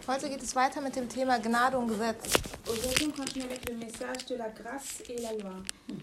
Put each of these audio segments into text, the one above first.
Heute geht es weiter mit dem Thema Gnade und Gesetz. Aujourd'hui, on continue avec le message de la grâce et la loi.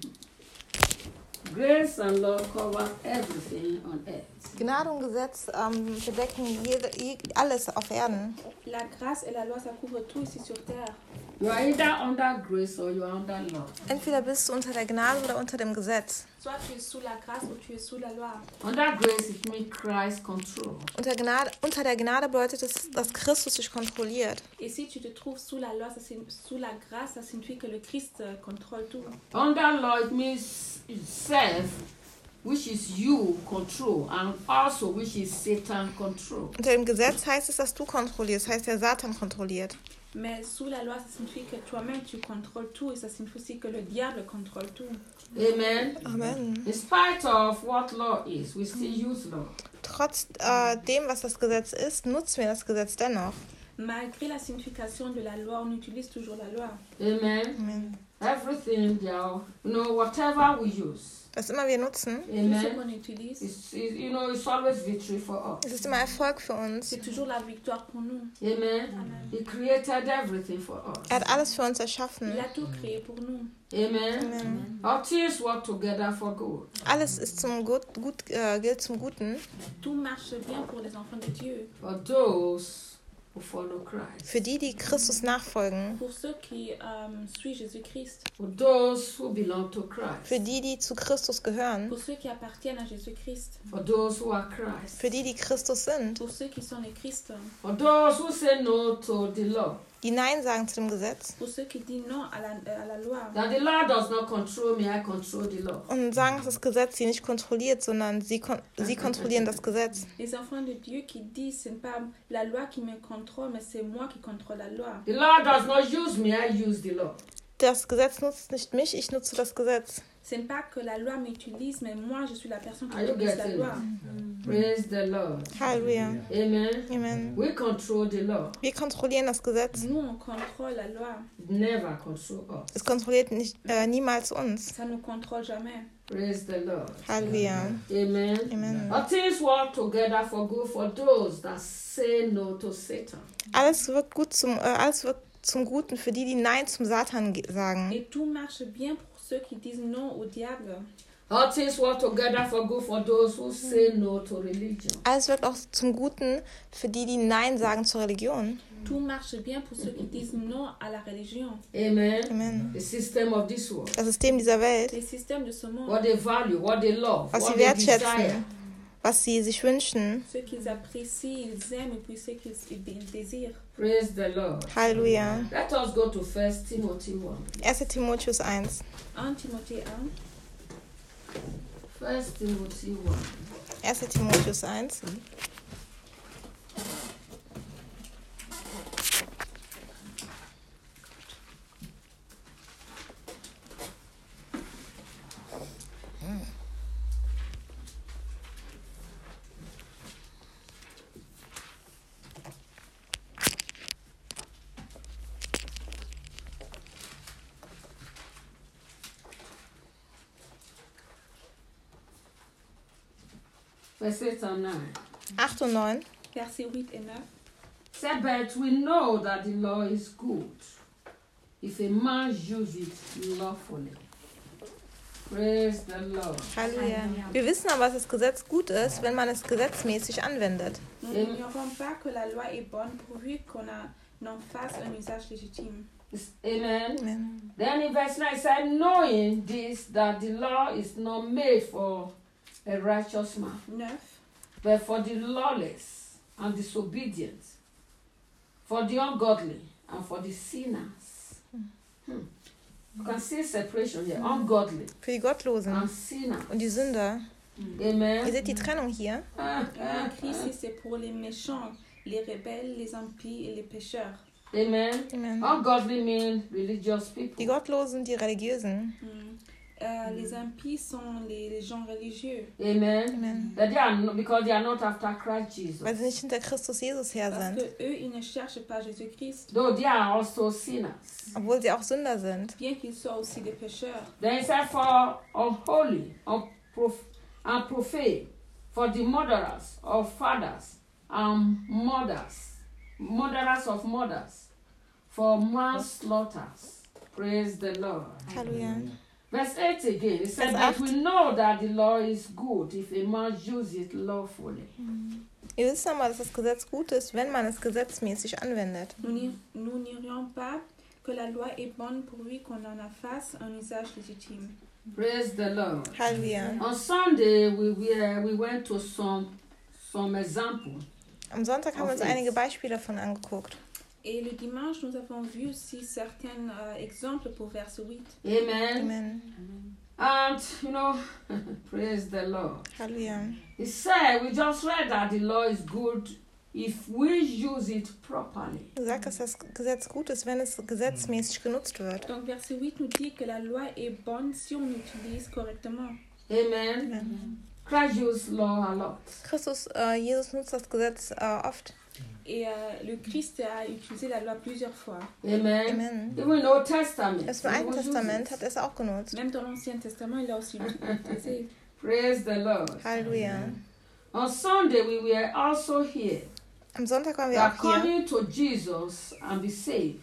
Grace and law cover everything on earth. Gnade und Gesetz bedecken alles auf Erden. La grâce et la loi, ça couvre tout ici sur terre. You are either under grace or you are under law. Entweder bist du unter der Gnade oder unter dem Gesetz. Soit tu es sous la grâce ou tu es sous la loi. Under grace, it means Christ control. Unter der Gnade bedeutet es, dass Christus dich kontrolliert. Et si tu te trouves sous la loi, sous la grâce, ça signifie que le Christ contrôle tout. Under law, it means self, which is you control, and also which is Satan control. Unter dem Gesetz heißt es, dass du kontrollierst, heißt der Satan kontrolliert. Mais sous la loi, ça signifie que toi-même tu contrôles tout et ça signifie aussi que le diable contrôle tout. Amen. Amen. In spite of what law is, we still use law. Trotz dem, was das Gesetz ist, nutzen wir das Gesetz dennoch. Malgré la signification de la loi, on utilise toujours la loi. Amen. Amen. Everything, whatever we use. Was immer wir nutzen, Tout ce Amen. qu'on utilise, It's always victory for es us. ist immer Erfolg für uns. c'est toujours la victoire pour nous. Amen. He created everything for us. Er hat alles für uns erschaffen. Il a tout créé pour nous. Amen. Amen. All things work together for good. Alles ist gilt zum Guten Tout marche bien pour les enfants de Dieu. For those who follow Christ. für die Christus nachfolgen, Pour ceux qui suivent Jésus-Christ. For those who belong to Christ. für die zu Christus gehören, Pour ceux qui appartiennent à Jésus-Christ. For those who are Christ. für die Christus sind, Pour ceux qui sont les Christ. For those who say no to the law. die Nein sagen zu dem Gesetz Pour ceux qui disent non à la loi. That the law does not control me, I control the law. und sagen, dass das Gesetz sie nicht kontrolliert, sondern sie kontrollieren das Gesetz. Les enfants de Dieu qui disent ce n'est pas la loi qui me contrôle, mais c'est moi qui contrôle la loi. The law does not use me, I use the law. Das Gesetz nutzt nicht mich, ich nutze das Gesetz. Ce n'est pas que la loi m'utilise, mais moi je suis la personne qui Are you utilise la getting loi. Praise the Lord. Halleluja. Amen. Amen. We control the law. Wir kontrollieren das Gesetz. Nous on contrôle la loi. It never control us. Es kontrolliert niemals uns. Ça ne nous contrôle jamais. Praise the Lord. Halleluja. Amen. Amen. All things work together for good for those that say no to Satan. Alles wird zum Guten für die Nein zum Satan sagen. Et tout marche bien pour ceux qui disent non au diable. All things work together for good for those who say no to religion. Alles wird auch zum Guten für die Nein sagen zur Religion. Tout marche bien pour ceux qui disent non à la religion. Amen. Amen. The system of this world. Das System dieser Welt, Les systèmes de ce monde, What they value, what they love, was what sie they desire. wertschätzen, was sie sich wünschen. ceux qu'ils apprécient, ils aiment et puis ceux qu'ils désirent. Praise the Lord. Halleluja. Let us go to 1 Timothy 1. 1. Timotheus 1. 1 Timothée 1. 1 Timothy 1. 1. Timotheus 1. Verse 8 and 9. 8 und 9. Versets 8 et 9. Say, but we know that the law is good if a man uses it lawfully. Praise the Lord. Halleluja. Wir wissen aber, dass das Gesetz gut ist, wenn man es gesetzmäßig anwendet. Nous n'ignorons pas que la loi est bonne pourvu qu'on en fasse un usage légitime. Amen. Amen. Then in verse 9 it said, knowing this, that the law is not made for a righteous man, 9. but for the lawless and disobedient, for the ungodly and for the sinners. You can see separation here. Ungodly Für die Gottlosen and sinners. und die Sünder. Ihr Amen. seht die Trennung hier. Écrit ici, c'est pour les méchants, les rebelles, les impies et les pécheurs. Amen. Amen. Ungodly means religious Die people. Gottlosen, die Religiösen. Les impies sont les gens religieux. Amen. Amen. That they are not, because they are not after Christ Jesus. Weil sie nicht hinter Christus Jesus her Parce sind. que eux, ils ne cherchent pas Jésus-Christ, Though they are also sinners. Obwohl sie auch Sünder sind. bien qu'ils soient aussi des pécheurs. Then it said for unholy, unprofane, for the murderers of fathers and mothers, murderers of mothers, for manslaughters. Praise the Lord. Halleluja. Verse 8 again, it says Vers that 8. we know that the law is good if a man uses it lawfully. Ihr wisst aber, dass das Gesetz gut ist, wenn man es gesetzmäßig anwendet. Nous n'irions pas que la loi est bonne pourvu qu'on en fasse un usage légitime. Praise the Lord. Halleluja. On Sunday, we went to some example. Am Sonntag haben wir uns einige Beispiele davon angeguckt. Et le dimanche, nous avons vu aussi certains exemples pour verset 8. Amen. Amen. And, praise the Lord. Halleluja. He said, we just read that the law is good if we use it properly. Du sagst, dass das Gesetz gut ist, wenn es gesetzmäßig genutzt wird. Donc verset 8 nous dit que la loi est bonne si on l'utilise correctement. Amen. Amen. Christ used law a lot. Jesus nutzt das Gesetz oft. Et le Christ a utilisé la loi plusieurs fois. Amen. Amen. Even in the Old Testament. Erst im he Alten was Testament using hat er es auch genutzt. Même dans l'Ancien Testament, il a aussi utilisé. it. Praise the Lord. Halleluja. On Sunday, we were also here. Am Sonntag waren wir auch hier, According to Jesus and be saved.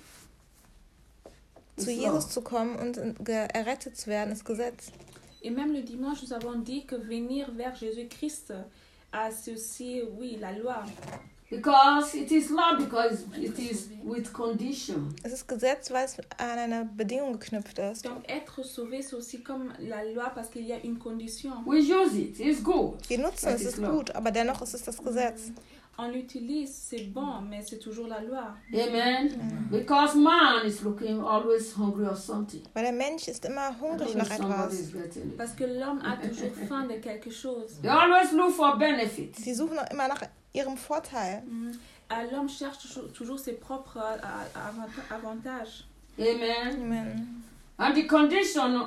zu It's Jesus law. zu kommen und errettet zu werden, ist Gesetz. Et même le dimanche, nous avons dit que venir vers Jésus-Christ a ceci, oui, la loi. Because it is law, because it is with condition. Es ist Gesetz, weil es an eine Bedingung geknüpft ist. Donc être sauvé, c'est aussi comme la loi parce qu'il y a une condition. We use it. It's good. Wir nutzen That es, is ist law. gut, aber dennoch ist es das Gesetz. On l'utilise, c'est bon, mais c'est toujours la loi. Amen. Because man is looking always hungry or something. Weil der Mensch ist immer I don't hungrig know nach if somebody etwas. is getting it. Parce que l'homme a toujours faim de quelque chose. They always look for benefits. Sie suchen immer nach ihrem Vorteil. L'homme cherche toujours ses propres avantages. Amen. Amen. And the condition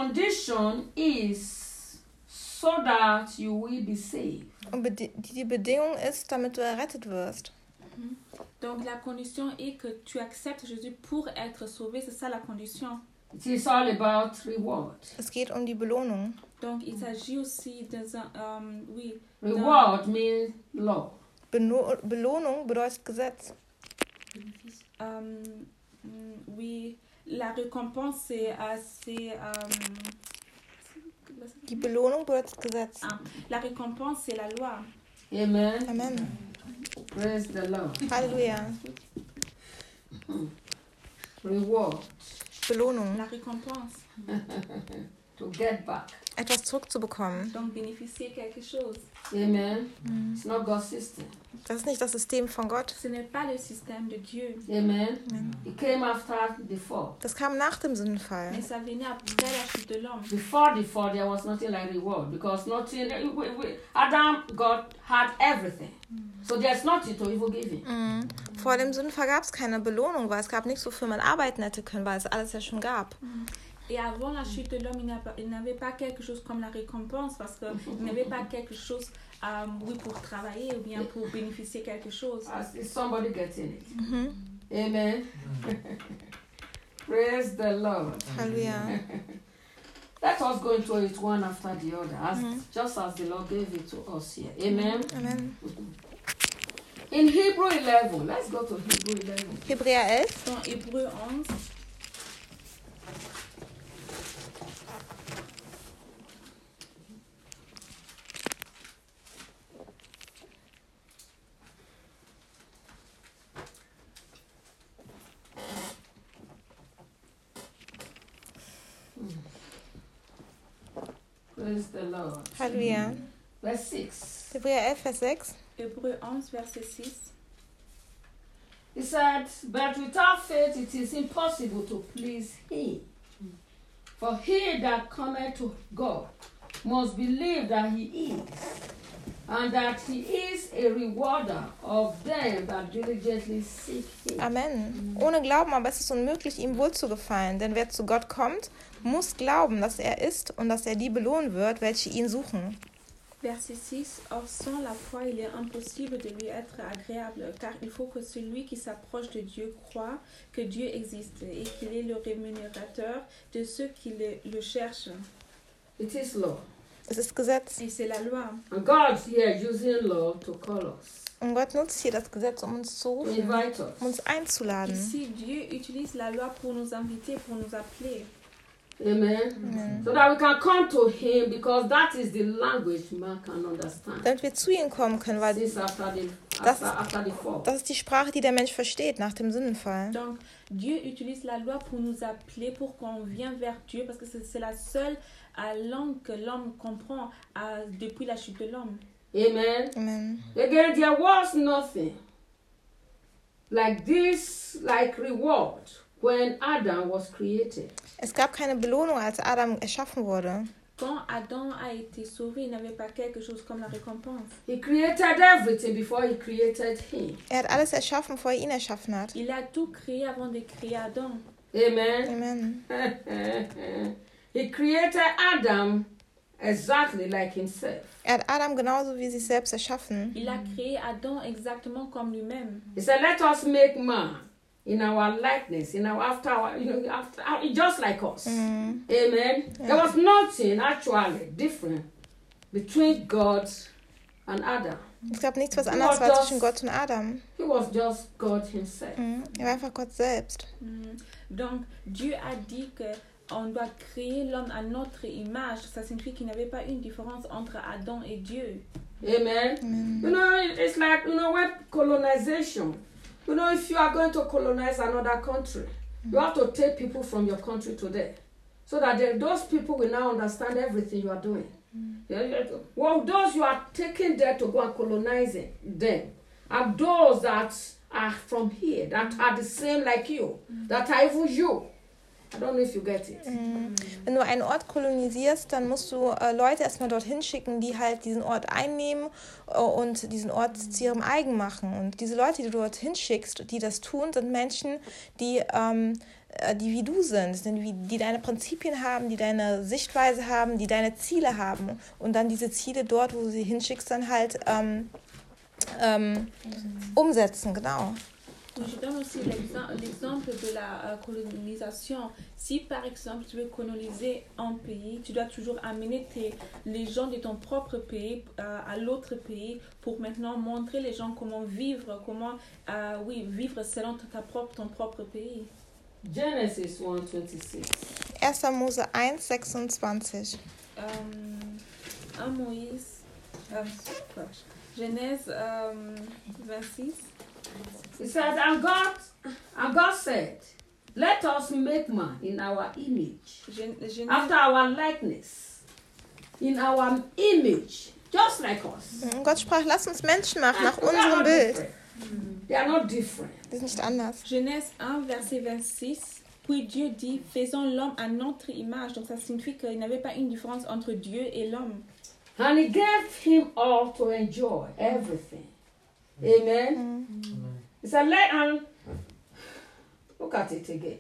is so that you will be saved. Und die Bedingung ist, damit du errettet wirst. Donc la condition est que tu acceptes Jésus pour être sauvé, c'est ça la condition. It is all about reward. Es geht um die Belohnung. Donc il s'agit aussi oui. Reward means law. Belohnung bedeutet Gesetz. Oui, la récompense c'est assez. Die Belohnung bedeutet Gesetz. La récompense c'est la loi. Amen. Amen. Praise the Lord. Halleluja. Reward. Belohnung. La récompense. To get back. Etwas zurückzubekommen. Donc bénéficier quelque chose. Amen. It's not God's system. Das ist nicht das System von Gott. Ce n'est pas le système de Dieu. Amen. It came after the fall. Das kam nach dem Sündenfall. Mais ça venait après la chute de l'homme. Before the fall, there was nothing like reward because nothing. Adam, God had everything, so there's nothing to even give him. Vor dem Sündenfall gab es keine Belohnung, weil es gab nichts, wofür man arbeiten hätte können, weil es alles ja schon gab. Et avant la chute de l'homme, il n'avait pas quelque chose comme la récompense parce qu'il n'avait pas quelque chose oui, pour travailler ou bien pour bénéficier quelque chose. Is somebody getting it? Amen. Praise the Lord. Halleluja. Let us go into it one after the other, just as the Lord gave it to us here. Amen. Amen. In Hebrew 11, let's go to Hebrew 11. Hebräer 11. Dans Hébreu 11, Praise the Lord. Halleluja. Verse 6. Hebräer 11, Vers 6. Hébreu 11, verset 6. He said, but without faith it is impossible to please him. For he that cometh to God must believe that he is, and that he is a rewarder of them that diligently seek him. Amen. Ohne Glauben aber ist es unmöglich, ihm wohlzugefallen. Denn wer zu Gott kommt, muss glauben, dass er ist und dass er die belohnen wird, welche ihn suchen. Verset 6. Or sans la foi, il est impossible de lui être agréable, car il faut que celui qui s'approche de Dieu croit que Dieu existe et qu'il est le rémunérateur de ceux qui le cherchent. It is law. Es ist Gesetz. Et c'est la loi. And God here using law to call us. Und Gott nutzt hier das Gesetz, um uns zu to rufen, invite us. um uns einzuladen. Ici, Dieu utilise la loi pour nous inviter, pour nous appeler. Amen. So that we can come to Him, because that is the language man can understand. Damit wir zu ihm kommen können, weil Since after the fall. das ist die Sprache, die der Mensch versteht nach dem Sündenfall. Donc, Dieu utilise la loi pour nous appeler, pour qu'on vienne vers Dieu, parce que c'est la seule langue que l'homme comprend depuis la chute de l'homme. Amen. Amen. Again, there was nothing like this, like reward, when Adam was created. Es gab keine Belohnung, als Adam erschaffen wurde. Quand Adam a été sauvé, il n'avait pas quelque chose comme la récompense. He created everything before he created him. Er hat alles erschaffen, bevor er ihn erschaffen hat. Il a tout créé avant de créer Adam. Amen. Amen. He created Adam exactly like himself. Er hat Adam genauso wie sich selbst erschaffen. Il a créé Adam exactement comme lui-même. He said, "Let us make man in our likeness, just like us." Amen. There was nothing actually different between God and Adam. Es gab nichts, was anders war zwischen Gott und Adam. He was just God himself. Er war einfach Gott selbst. Donc, Dieu a dit qu'on doit créer l'homme à notre image. Ça signifie qu'il n'y avait pas une différence entre Adam et Dieu. Amen. You know, it's like, when colonization. If you are going to colonize another country, you have to take people from your country to there. So that those people will now understand everything you are doing. Well, those you are taking there to go and colonizing them are those that are from here, that are the same like you, that are even you. I don't know if you get it. Wenn du einen Ort kolonisierst, dann musst du Leute erstmal dorthin schicken, die halt diesen Ort einnehmen und diesen Ort zu ihrem eigen machen. Und diese Leute, die du dorthin schickst, die das tun, sind Menschen, die wie du sind, die deine Prinzipien haben, die deine Sichtweise haben, die deine Ziele haben. Und dann diese Ziele dort, wo du sie hinschickst, dann halt umsetzen, genau. Je donne aussi l'exemple de la colonisation. Si par exemple tu veux coloniser un pays, tu dois toujours amener les gens de ton propre pays à l'autre pays pour maintenant montrer les gens comment vivre, vivre selon ton propre pays. Genesis 1:26. 1. Mose 1:26. Genèse 26. He said, and God said, "Let us make man in our image, after our likeness, in our image, just like us." Gott sprach, lass uns Menschen machen nach unserem Bild. They are not different. Die sind nicht anders. Genèse 1, verset 26. Puis Dieu dit, faisons l'homme à notre image. Donc ça signifie qu'il n'y avait pas une différence entre Dieu et l'homme. And he gave him all to enjoy everything. Amen. He said, look at it again.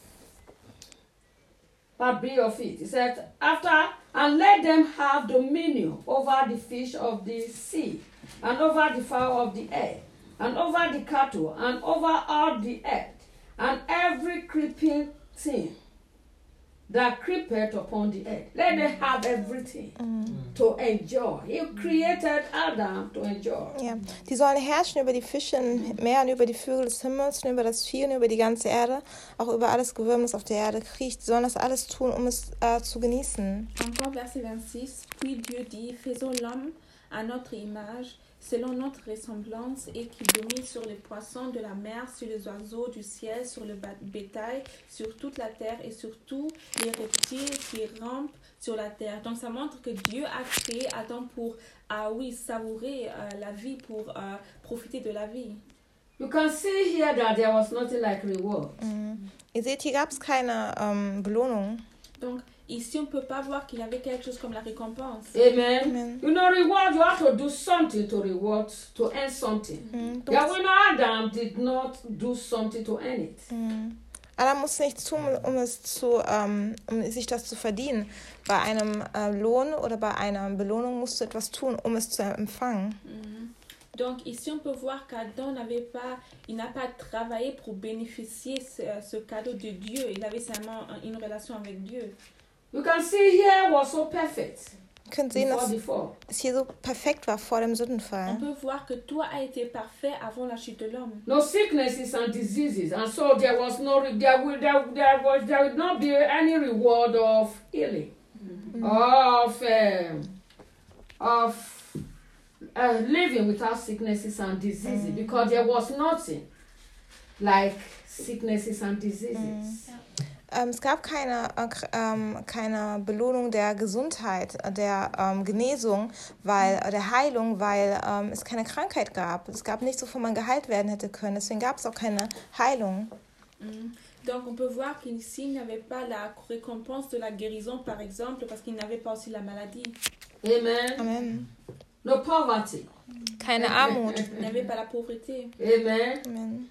Part B of it. He said, and let them have dominion over the fish of the sea, and over the fowl of the air, and over the cattle, and over all the earth, and every creeping thing that creepeth upon the earth. Let them have everything to enjoy. He created Adam to enjoy. Ja, die sollen herrschen über die Fische im Meer und über die Vögel des Himmels und über das Vieh und über die ganze Erde, auch über alles Gewürm, das auf der Erde kriecht. Die sollen das alles tun, um es zu genießen. Encore verset 26. Puis Dieu dit, faisons l'homme à notre image, selon notre ressemblance, et qui domine sur les poissons de la mer, sur les oiseaux du ciel, sur le bétail, sur toute la terre et sur tous les reptiles qui rampent sur la terre. Donc ça montre que Dieu a créé Adam pour savourer la vie, pour profiter de la vie. You can see here that there was nothing like reward. Ihr seht, hier gab es keine Belohnung. Donc ici, on ne peut pas voir qu'il y avait quelque chose comme la récompense. Amen. Amen. You know, reward, you have to do something to reward, to earn something. Yeah, we know Adam did not do something to earn it. Adam muss nichts tun, um sich das zu verdienen. Bei einem Lohn oder bei einer Belohnung musst du etwas tun, um es zu empfangen. Donc ici, on peut voir qu'Adam n'a pas travaillé pour bénéficier ce cadeau de Dieu. Il avait seulement une relation avec Dieu. You can see here was so perfect. Ihr könnt sehen, before dass the fall. es hier so perfekt war vor dem On Sündenfall. peut voir que tout a été parfait avant la chute de l'homme. No sicknesses and diseases, and so there was no there would not be any reward of healing, of living without sicknesses and diseases, because there was nothing like sicknesses and diseases. Es gab keine Belohnung der Gesundheit, der Genesung, der Heilung, weil es keine Krankheit gab. Es gab nichts, wovon man geheilt werden hätte können. Deswegen gab es auch keine Heilung. Donc on peut voir qu'ici il n'y avait pas la récompense de la guérison par exemple parce qu'il n'avait pas aussi la maladie. Amen. Amen. No poverty. Keine Armut. Il n'avait pas la pauvreté. Amen. Amen.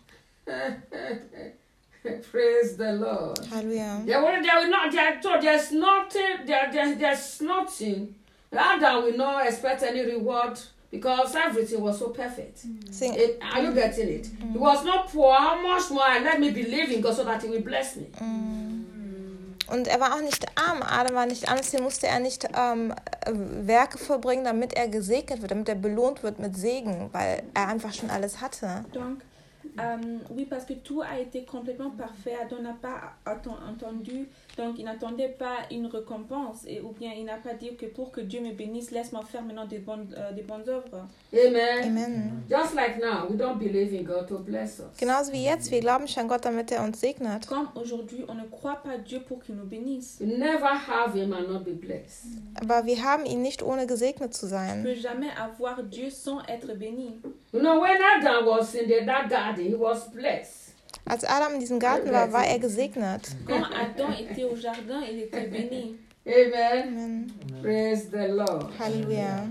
Praise the Lord. Halleluja. There's nothing. Adam will not expect any reward because everything was so perfect. Deswegen, Are you getting it? He was not poor. How much more? And let me believe in God so that He will bless me. und er war auch nicht arm. Adam war nicht arm, deswegen musste er nicht Werke vollbringen, damit er gesegnet wird, damit er belohnt wird mit Segen, weil er einfach schon alles hatte. Donc oui, parce que tout a été complètement parfait. Adam n'a pas entendu, donc il n'attendait pas une récompense, ou bien il n'a pas dit que pour que Dieu me bénisse, laisse-moi faire maintenant des bonnes œuvres. Amen. Amen. Just like now, we don't believe in God to bless us. Genauso wie jetzt, wir glauben schon an Gott, damit er uns segnet. Comme aujourd'hui, on ne croit pas Dieu pour qu'il nous bénisse. You never have Him and not be blessed. Aber wir haben ihn nicht, ohne gesegnet zu On ne sein. peut jamais avoir Dieu sans être béni. You know, when Adam was in that garden, he was blessed. Als Adam in diesem Garten war, war er gesegnet. Quand Adam était au jardin, il était béni. Amen. Amen. Praise the Lord. Halleluja.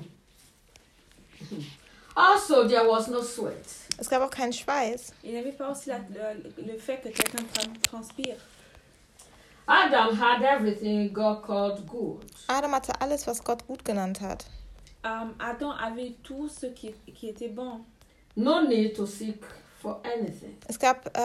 Also, there was no sweat. Es gab auch keinen Schweiß. Il n'y avait pas aussi le fait que quelqu'un transpire. Adam had everything God called good. Adam hatte alles, was Gott gut genannt hat. Adam avait tout ce qui était bon. No need to seek for anything. Es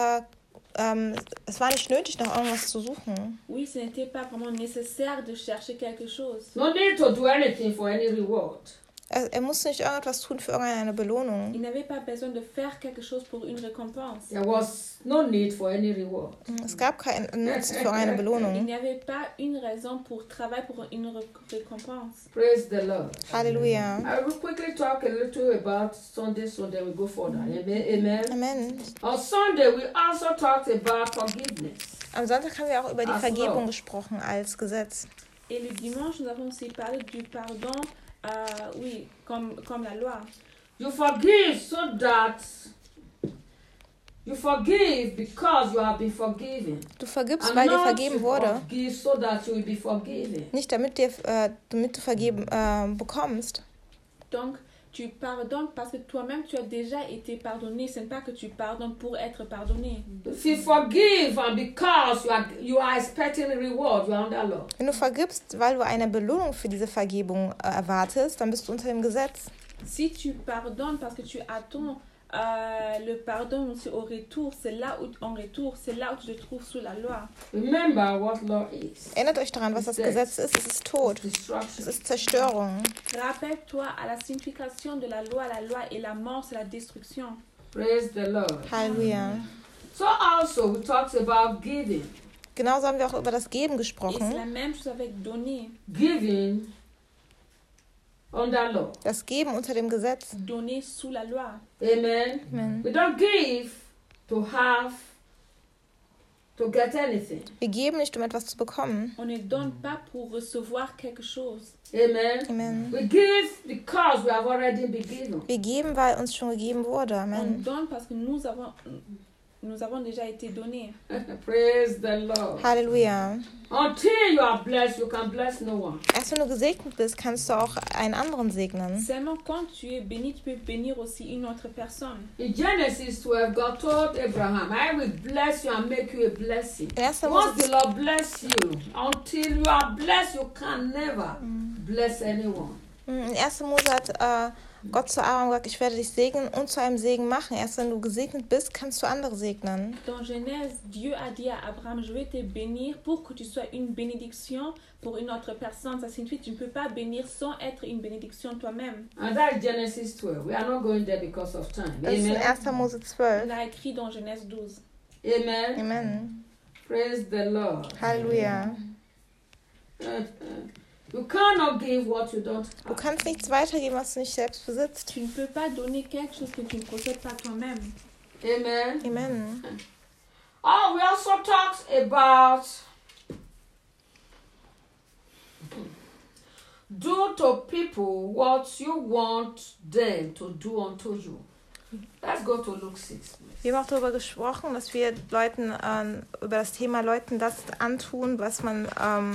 war nicht nötig, nach irgendwas zu suchen. Oui, ce n'était pas vraiment nécessaire de chercher quelque chose. No need to do anything for any reward. Er musste nicht irgendetwas tun für irgendeine Belohnung. Il n'avait pas besoin de faire quelque chose pour une récompense. There was no need for any reward. Es gab keinen Nutzen für eine Il Belohnung. n'y avait pas une raison pour travailler pour une récompense. Praise the Lord. Halleluja. I will quickly talk a little about Sunday, so then we go further. Amen. Amen. On Sunday, we also talked about forgiveness. Am Sonntag haben wir auch über die Ach so. Vergebung gesprochen als Gesetz. Et le dimanche, nous avons aussi parlé du pardon, oui, comme la loi. You forgive so that you forgive because you have been forgiven. Du vergibst, And weil dir not vergeben to wurde. forgive so that you will be forgiven. Nicht damit du vergeben bekommst. Donc, tu pardonnes parce que toi-même, tu as déjà été pardonné. Ce n'est pas que tu pardonnes pour être pardonné. If you forgive and because you are expecting a reward, you are under law. Wenn du vergibst, weil du eine Belohnung für diese Vergebung erwartest, dann bist du unter dem Gesetz. Si tu pardonnes parce que tu attends le pardon au retour, c'est là où tu te trouves sous la loi. Remember what law is. Erinnert euch daran, was das Gesetz ist. Es ist Tod. Es Destruction. ist Zerstörung. Rappelle-toi à la signification de la loi et la mort, c'est la destruction. Praise the Lord. Halleluja. So also we talked about giving. Genauso haben wir auch über das Geben Et c'est la gesprochen. même chose avec donner. Giving under law. Das Geben unter dem Gesetz. Donner sous la loi. Amen. Amen. We don't give to get anything. Wir geben nicht, um etwas zu bekommen. On ne donne pas pour recevoir quelque chose. Amen. Amen. We give because we have already been given. Wir geben, weil uns schon gegeben wurde. On Amen. donne parce que nous avons déjà été donnés. Praise the Lord. Halleluja. Until you are blessed, you can bless no one. Erst wenn du gesegnet bist, kannst du auch einen anderen segnen. Seulement quand tu es béni, tu peux bénir aussi une autre personne. In Genesis 12, God told Abraham, I will bless you and make you a blessing. In 1. Once the Mose, Lord bless you, until you are blessed, you can never bless anyone. In 1. Mose hat Gott zu Aaron gesagt, ich werde dich segnen und zu einem Segen machen. Erst wenn du gesegnet bist, kannst du andere segnen. Dans Genèse, Dieu a dit à Abraham, je vais te bénir pour que tu sois une bénédiction pour une autre personne. Ça signifie que tu ne peux pas bénir sans être une bénédiction toi-même. And that's Genesis 12. We are not going there because of time. Das ist in Amen. 1. Mose 12. Il a écrit dans Genèse 12. Amen. Amen. Praise the Lord. Halleluja. You cannot give what you don't Du have. kannst nichts weitergeben, was du nicht selbst besitzt. Tu ne peux pas donner quelque chose que tu ne possèdes pas toi-même. Amen. Amen. Oh, we also talked about do to people what you want them to do unto you. Let's go to Luke 6, please. Wir haben auch darüber gesprochen, dass wir Leuten über das Thema Leuten das antun, was man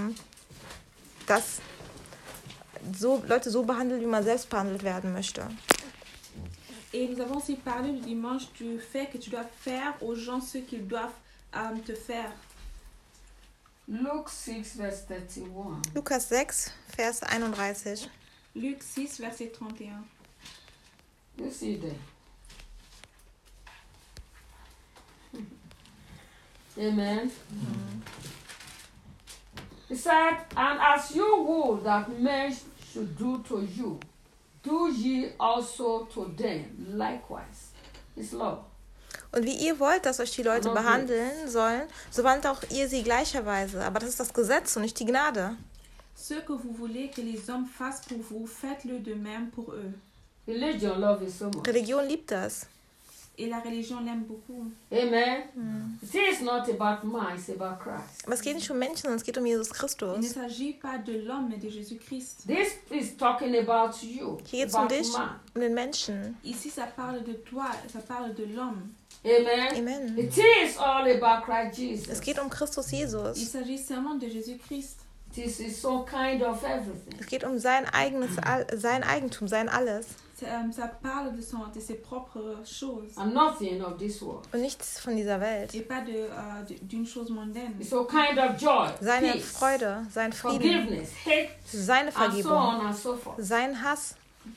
Leute so behandelt, wie man selbst behandelt werden möchte. Et nous avons aussi parlé le dimanche du fait que tu dois faire aux gens ce qu'ils doivent te faire. Luke 6, verse 31. Lukas 6, Vers 31. Luc 6, verset 31. You see there. Amen. He said, and as you would that men should do to you, do ye also to them likewise. It's love. Und wie ihr wollt, dass euch die Leute behandeln sollen, so behandelt auch ihr sie gleicherweise. Aber das ist das Gesetz und nicht die Gnade. Ce que vous voulez que les hommes fassent pour vous, faites-le de même pour eux. Religion love is so much. Religion liebt das. Et la religion l'aime beaucoup. Amen. It is not about man, it's about Christ. Aber es geht nicht um Menschen, sondern es geht um Jesus Il ne Christus. s'agit pas de l'homme, mais de Jésus-Christ. This is talking about you, Hier geht es um about dich, man. um den Menschen. Ici, ça parle de toi, ça parle de l'homme. Amen. Amen. It is all about Christ Jesus. Es geht um Christus Il Jesus. s'agit seulement de Jésus-Christ. This is so kind of everything. Es geht um sein Eigentum, sein Alles. Ça parle de ses propres choses And nothing of this world. Und nichts von dieser Welt. et pas d'une chose mondaine. It's all kind of joy, Seine peace, Freude, sein Frieden, forgiveness, hate, seine and so Vergebung, on and so forth. sein Hass,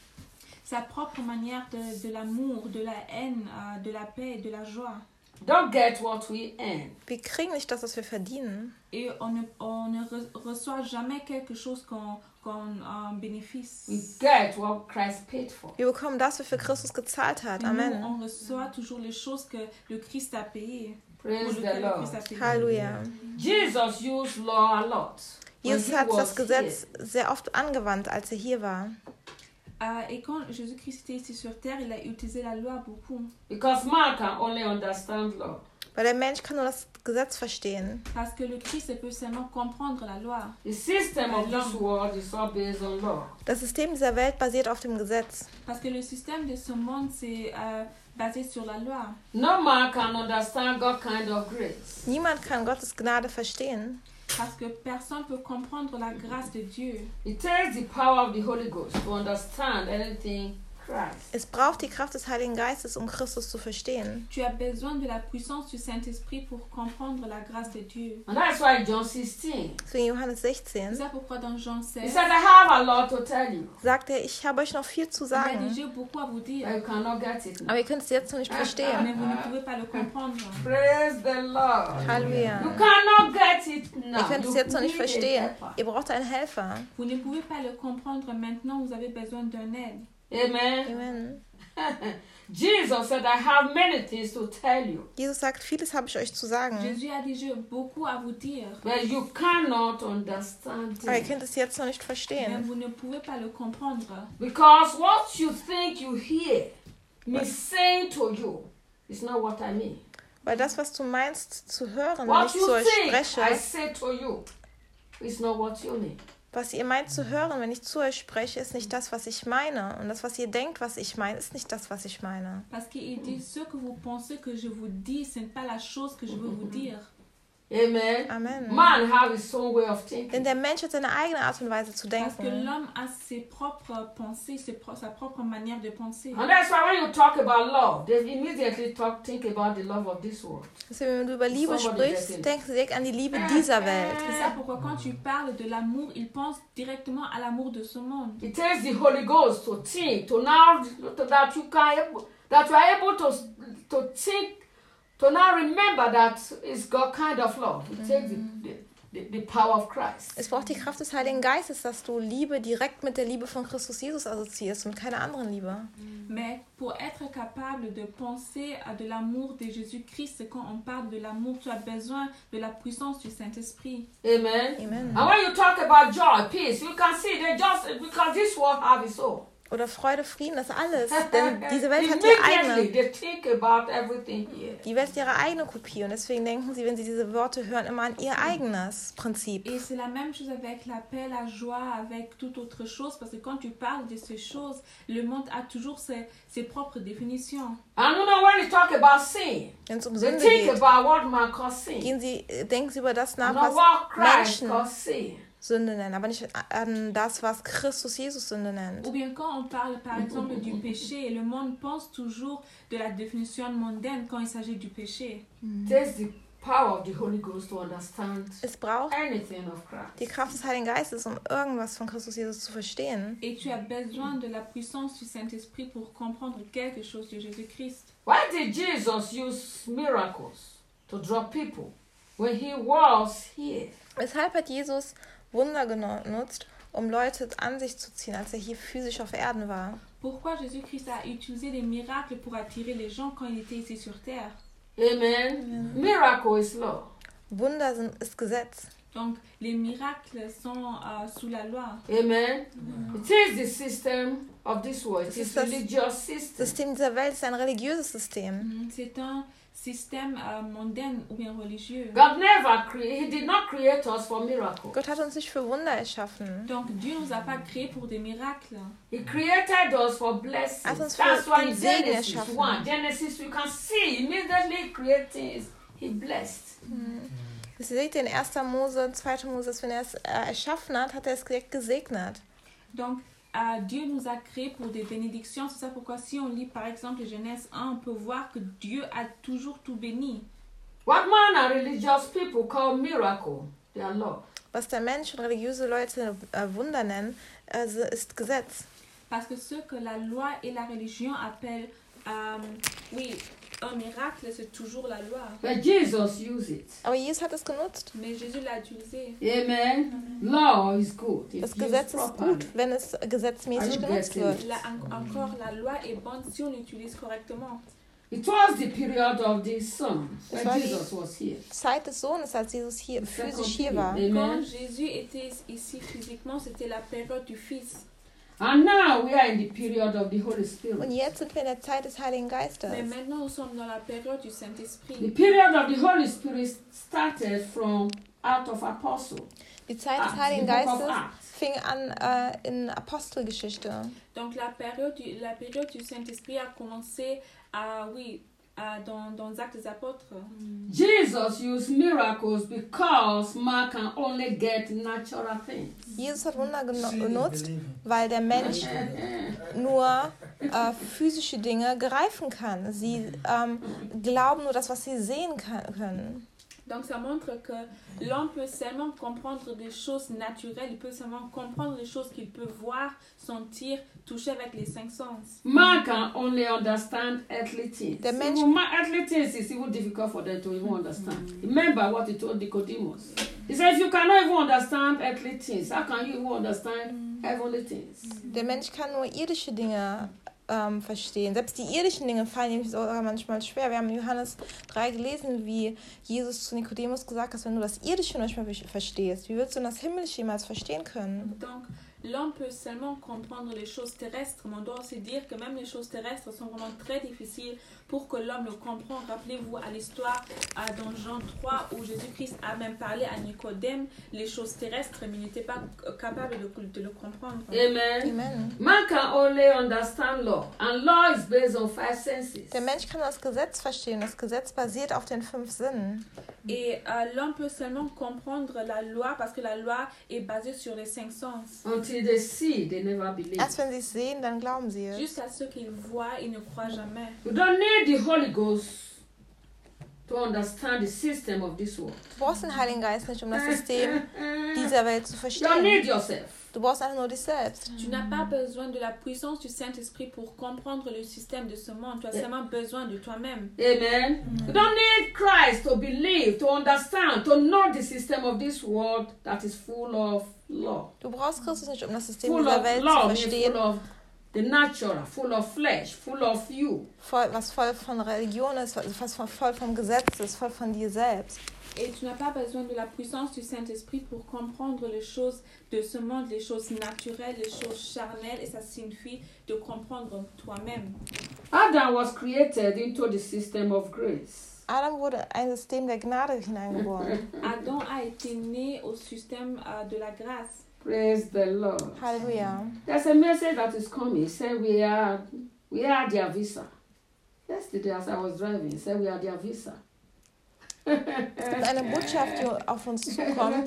Sa propre manière de l'amour, de la haine, de la paix, de la joie. Don't get what we earn. Wir kriegen nicht das, was wir verdienen. Et on ne reçoit jamais quelque chose qu'on bénéficie. We get what Christ paid for. Wir bekommen das, wofür Christus gezahlt hat. Nous, Amen. on reçoit toujours les choses que le Christ a payées. Praise Pour the lequel le Lord. Christ a payé. Halleluja. Jesus used law a lot. When Jesus he hat was das Gesetz here. sehr oft angewandt, als er hier war. Et quand Jésus-Christ était ici sur terre, il a utilisé la loi beaucoup. Because man can only understand law. Weil der Mensch kann nur das Gesetz verstehen. Parce que le Christ peut seulement comprendre la loi. The system of this world is all based on law. Das System dieser Welt basiert auf dem Gesetz. Parce que le système de ce monde, c'est basé sur la loi. No man can understand God kind of grace. Niemand kann Gottes Gnade verstehen. Parce que personne ne peut comprendre la grâce de Dieu. It takes the power of the Holy Ghost to understand anything Christ. Es braucht die Kraft des Heiligen Geistes, um Christus zu verstehen. Tu as besoin de la puissance du Saint-Esprit pour comprendre la grâce de Dieu. And that's why John 16, Deswegen Johannes C'est 16 ça pourquoi dans Jean he 16, said, I have a lot to tell you, sagt er, ich habe euch noch viel zu il a dit, sagen, j'ai beaucoup à vous dire, but you cannot get it now. aber ihr könnt es jetzt noch nicht mais verstehen. vous ne pouvez pas le comprendre. Praise the Lord. You Halleluja. cannot get it now. Ihr könnt es You jetzt noch nicht need a verstehen. helper. Ihr braucht einen Helfer. Vous ne pouvez pas le comprendre maintenant, vous avez besoin d'un aide. Amen. Amen. Jesus said, I have many things to tell you, Jesus sagt, vieles habe ich euch zu sagen, Jésus a dit, j'ai beaucoup à vous dire, but you cannot understand aber ihr it. könnt es jetzt noch nicht mais verstehen. vous ne pouvez pas le comprendre. Because what you think you hear me saying to you is not what I mean. Weil das, was du meinst zu hören, wenn What ich you zu euch think I spreche, say to you is not what you mean. was ihr meint zu hören, wenn ich zu euch spreche, ist nicht das, was ich meine. Und das, was ihr denkt, was ich meine, ist nicht das, was ich meine. Parce qu'il dit, ce que vous pensez que je vous dis, ce n'est pas la chose que je veux vous dire. Amen. Amen. Man have his own way of Denn thinking. der Mensch hat seine eigene Art und Weise zu Parce que denken. l'homme a ses propres pensées, sa propre manière de penser. And that's why when you talk about love, they immediately think about the love of this world. Deswegen, wenn du über Liebe Somebody sprichst, get it. denkst du direkt an die Liebe dieser Welt. C'est ça pourquoi quand tu parles de l'amour, il pense directement à l'amour de ce monde. It takes the Holy Ghost to think, to now that you are able to think, to now remember that it's God kind of love. It takes the power of Christ. Es braucht die Kraft des Heiligen Geistes, dass du Liebe direkt mit der Liebe von Christus Jesus assoziierst und keiner anderen Liebe. Mais pour être capable de penser à de l'amour de Jésus-Christ, quand on parle de l'amour, tu as besoin de la puissance du Saint-Esprit. Amen. Amen. And when you talk about joy, peace, you can see they just because this world have its own. Oder Freude, Frieden, das alles. Denn diese Welt hat ihre Immediately eigene. they think about everything here. Die Welt hat ihre eigene Kopie und deswegen denken sie, wenn sie diese Worte hören, immer an ihr eigenes Prinzip. Et c'est la même chose avec la paix, la joie, avec toute autre chose, parce que quand tu parles de ces choses, le monde a toujours ses propres définitions. And you know when you talk about sin, Wenn es um they Sünde think geht, about what man calls sin. denken sie über das nach, Not was what Christ Menschen calls sin. Sünde nennen, aber nicht an das, was Christus Jesus Sünde nennt. Ou bien quand on parle par exemple du péché, le monde pense toujours de la définition mondaine quand il s'agit du péché. Takes the power of the Holy Ghost to understand Es braucht anything of Christ. die Kraft des Heiligen Geistes, um irgendwas von Christus Jesus zu verstehen. Et tu as besoin de la puissance du Saint-Esprit pour comprendre quelque chose de Jésus-Christ. Why did Jesus use miracles to draw people when he was here? Weshalb hat Jesus Wunder genutzt, um Leute an sich zu ziehen, als er hier physisch auf Erden war? Pourquoi Jésus-Christ a utilisé des miracles pour attirer les gens quand il était ici sur terre? Amen. Miracle is law. Wunder ist Gesetz. Donc, les miracles sont sous la loi. Amen. It is the system of this world. It is Das religious system. System dieser Welt ist ein religiöses System. C'est un système mondain ou bien religieux. God he did not create us for miracles. Gott hat uns nicht für Wunder erschaffen. Donc, Dieu nous a pas créés pour des miracles. He created us for blessings. Er hat uns That's für why den in Segen Genesis erschaffen. 1, Genesis, you can see immediately creating, he blessed. Ihr seht in 1. Mose, 2. Mose, dass wenn er es erschaffen hat, hat er es direkt gesegnet. Donc, Dieu nous a créés pour des bénédictions. C'est ça pourquoi si on lit par exemple Genèse 1, on peut voir que Dieu a toujours tout béni. What man and religious people call miracle, they are law. Was der Mensch und religiöse Leute Wunder nennen, ist Gesetz. Parce que ce que la loi et la religion appellent, oui, un miracle, c'est toujours la loi. But Jesus used it. Aber Jesus hat es genutzt. Mais Jésus l'a utilisé. Amen. Law is good. Das If Gesetz used ist properly. gut, wenn es gesetzmäßig Are you genutzt getting wird. it? Encore, la loi est bonne si on l'utilise correctement. It was the period of the Son Das when war die Jesus was here. Zeit des Sohnes, als Jesus hier physisch hier war. Quand Amen. Jésus était ici physiquement, c'était la période du Fils. And now we are in the period of the Holy Und Spirit. jetzt sind wir in der Zeit des Heiligen Geistes. Mais maintenant, nous sommes dans la période du The Saint-Esprit. period of the Holy Spirit started from out of Apostle. Die Zeit des Acts, Heiligen the book of Geistes Acts. fing an in Apostelgeschichte. Donc, la période du Saint-Esprit a commencé dans Actes des Apôtres. Jesus used miracles because man can only get natural things. Jesus hat Wunder genutzt, weil der Mensch nur physische Dinge greifen kann. Sie glauben nur das, was sie sehen können. Donc, ça montre que l'homme peut seulement comprendre des choses naturelles, il peut seulement comprendre des choses qu'il peut voir, sentir, toucher avec les 5 sens. Man can only understand earthly things. The mensch- Even earthly things is even difficult for them to even understand. Remember what he told Nicodemus. He said, if you cannot even understand earthly things, how can you even understand heavenly things? Der Mensch kann nur irdische Dinge verstehen. Selbst die irdischen Dinge fallen ihm sogar manchmal schwer. Wir haben in Johannes 3 gelesen, wie Jesus zu Nikodemus gesagt hat, wenn du das Irdische noch nicht mal verstehst, wie willst du das Himmlische jemals verstehen können? Donc, l'homme peut seulement comprendre les choses terrestres, mais on doit aussi dire que même les choses terrestres sont vraiment très difficiles pour que l'homme le comprenne. Rappelez-vous à l'histoire dans Jean 3 où Jésus-Christ a même parlé à Nicodème les choses terrestres, mais il n'était pas capable de le comprendre. Amen. Amen. Man can only understand law, and law is based on 5 senses. Der Mensch kann das Gesetz verstehen. Das Gesetz basiert auf den 5 Sinnen. Et l'homme peut seulement comprendre la loi parce que la loi est basée sur les 5 sens. Until they see, they never believe. Erst wenn sie es sehen, dann glauben sie es. Jusqu'à ce qu'ils voient, ils ne croient jamais. You don't need the Holy Ghost to understand the system of this world. Du brauchst den Heiligen Geist nicht, um das System dieser Welt zu You don't verstehen. need yourself. Du brauchst einfach nur dich selbst. Tu n'as pas besoin de la puissance du Saint-Esprit pour comprendre le système de ce monde. Tu as seulement besoin de toi-même. Amen. You don't need Christ to believe, to understand, to know the system of this world that is full of law. Du brauchst Christus nicht, um das System Full dieser of Welt zu law, means verstehen, full of the natural, full of flesh, full of you. was voll von Religion ist, was voll vom Gesetz ist, voll von dir selbst. Et tu n'as pas besoin de la puissance du Saint-Esprit pour comprendre les choses de ce monde, les choses naturelles, les choses charnelles. Et ça signifie de comprendre toi-même. Adam was created into the system of grace. Adam wurde in ein System der Gnade hineingeboren. Adam a été né au système de la grâce. Praise the Lord. Halleluja. There's a message that is coming. Say we are their visa. Yesterday as I was driving, say we are their visa. Es gibt eine Botschaft, die auf uns zukommt.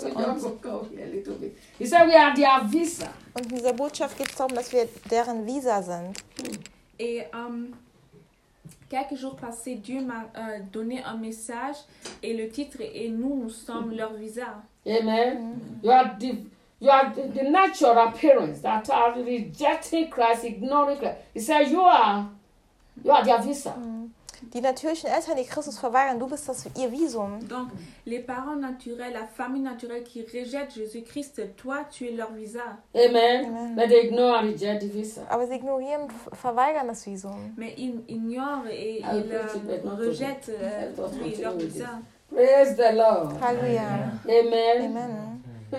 He said we are their visa. Und in dieser Botschaft geht es darum, dass wir deren Visa sind. Et quelques jours passés, Dieu m'a donné un message et le titre est Nous sommes leur visa. Amen. You are the natural appearance that are rejecting Christ, ignoring Christ. He said you are their visa. Die natürlichen Eltern, die Christus verweigern, du bist ihr Visum. Donc, les parents naturels, la famille naturelle qui rejette Jésus-Christ, toi, tu es leur visa. Amen. But they ignore and reject the visa. Aber sie ignorieren und verweigern das Visum. Mais ils ignorent et ils rejettent leur visa. Praise the Lord. Halleluja. Amen.